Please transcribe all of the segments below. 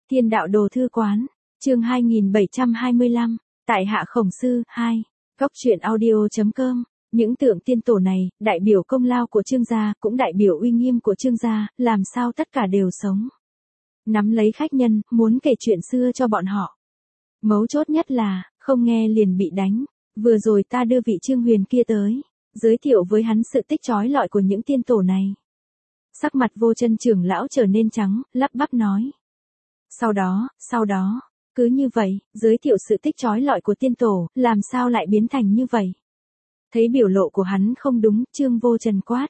Thiên đạo đồ thư quán, chương 2725, tại hạ khổng sư, 2, góc truyện audio.com. Những tượng tiên tổ này, đại biểu công lao của Trương gia, cũng đại biểu uy nghiêm của Trương gia, làm sao tất cả đều sống. Nắm lấy khách nhân, muốn kể chuyện xưa cho bọn họ. Mấu chốt nhất là, không nghe liền bị đánh. Vừa rồi ta đưa vị Trương Huyền kia tới, giới thiệu với hắn sự tích chói lọi của những tiên tổ này. Sắc mặt Vô Chân trưởng lão trở nên trắng, lắp bắp nói. Sau đó, cứ như vậy, giới thiệu sự tích chói lọi của tiên tổ, làm sao lại biến thành như vậy? Thấy biểu lộ của hắn không đúng, Trương Vô Trần quát.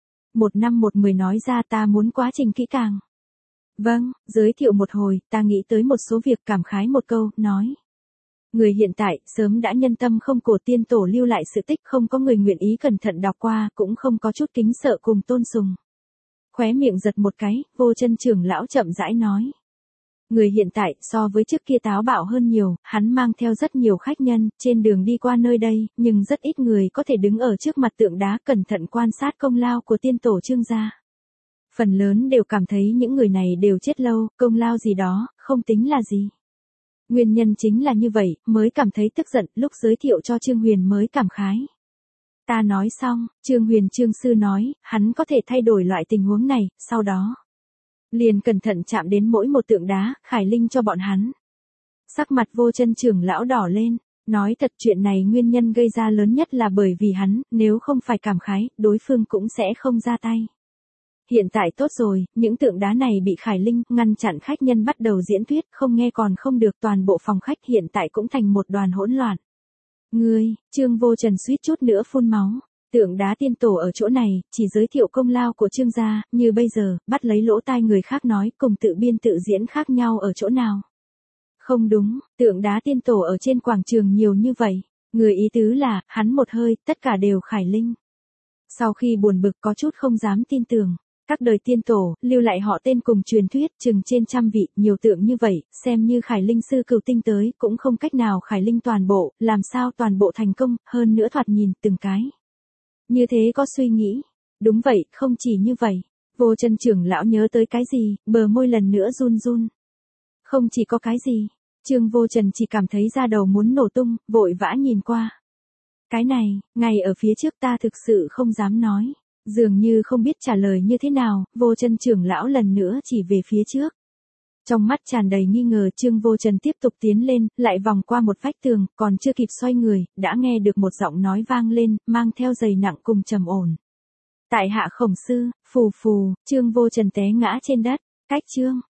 1:10 nói ra, ta muốn quá trình kỹ càng. Vâng, giới thiệu một hồi, ta nghĩ tới một số việc, cảm khái một câu, nói. Người hiện tại, sớm đã nhân tâm không cổ, tiên tổ lưu lại sự tích, không có người nguyện ý cẩn thận đọc qua, cũng không có chút kính sợ cùng tôn sùng. Khóe miệng giật một cái, Vô Chân trưởng lão chậm rãi nói. Người hiện tại, so với trước kia táo bạo hơn nhiều, hắn mang theo rất nhiều khách nhân, trên đường đi qua nơi đây, nhưng rất ít người có thể đứng ở trước mặt tượng đá cẩn thận quan sát công lao của tiên tổ Trương gia. Phần lớn đều cảm thấy những người này đều chết lâu, công lao gì đó, không tính là gì. Nguyên nhân chính là như vậy, mới cảm thấy tức giận, lúc giới thiệu cho Trương Huyền mới cảm khái. Ta nói xong, Trương Huyền Trương sư nói, hắn có thể thay đổi loại tình huống này, sau đó liền cẩn thận chạm đến mỗi một tượng đá, khải linh cho bọn hắn. Sắc mặt Vô Chân trưởng lão đỏ lên, nói thật chuyện này nguyên nhân gây ra lớn nhất là bởi vì hắn, nếu không phải cảm khái, đối phương cũng sẽ không ra tay. Hiện tại tốt rồi, những tượng đá này bị khải linh, ngăn chặn khách nhân bắt đầu diễn thuyết, không nghe còn không được, toàn bộ phòng khách hiện tại cũng thành một đoàn hỗn loạn. Ngươi, Trương Vô Trần suýt chút nữa phun máu. Tượng đá tiên tổ ở chỗ này, chỉ giới thiệu công lao của Trương gia, như bây giờ, bắt lấy lỗ tai người khác nói, cùng tự biên tự diễn khác nhau ở chỗ nào. Không đúng, tượng đá tiên tổ ở trên quảng trường nhiều như vậy. Người ý tứ là, hắn một hơi, tất cả đều khải linh. Sau khi buồn bực có chút không dám tin tưởng, các đời tiên tổ, lưu lại họ tên cùng truyền thuyết, chừng trên 100 vị, nhiều tượng như vậy, xem như khải linh sư cửu tinh tới, cũng không cách nào khải linh toàn bộ, làm sao toàn bộ thành công, hơn nữa thoạt nhìn, từng cái. Như thế có suy nghĩ. Đúng vậy, không chỉ như vậy. Vô Chân trưởng lão nhớ tới cái gì, bờ môi lần nữa run run. Không chỉ có cái gì. Trương Vô Trần chỉ cảm thấy da đầu muốn nổ tung, vội vã nhìn qua. Cái này, ngay ở phía trước ta thực sự không dám nói. Dường như không biết trả lời như thế nào, Vô Chân trưởng lão lần nữa chỉ về phía trước. Trong mắt tràn đầy nghi ngờ, Trương Vô Trần tiếp tục tiến lên, lại vòng qua một vách tường, còn chưa kịp xoay người, đã nghe được một giọng nói vang lên, mang theo dày nặng cùng trầm ổn. Tại hạ khổng sư, phù phù, Trương Vô Trần té ngã trên đất, cách Trương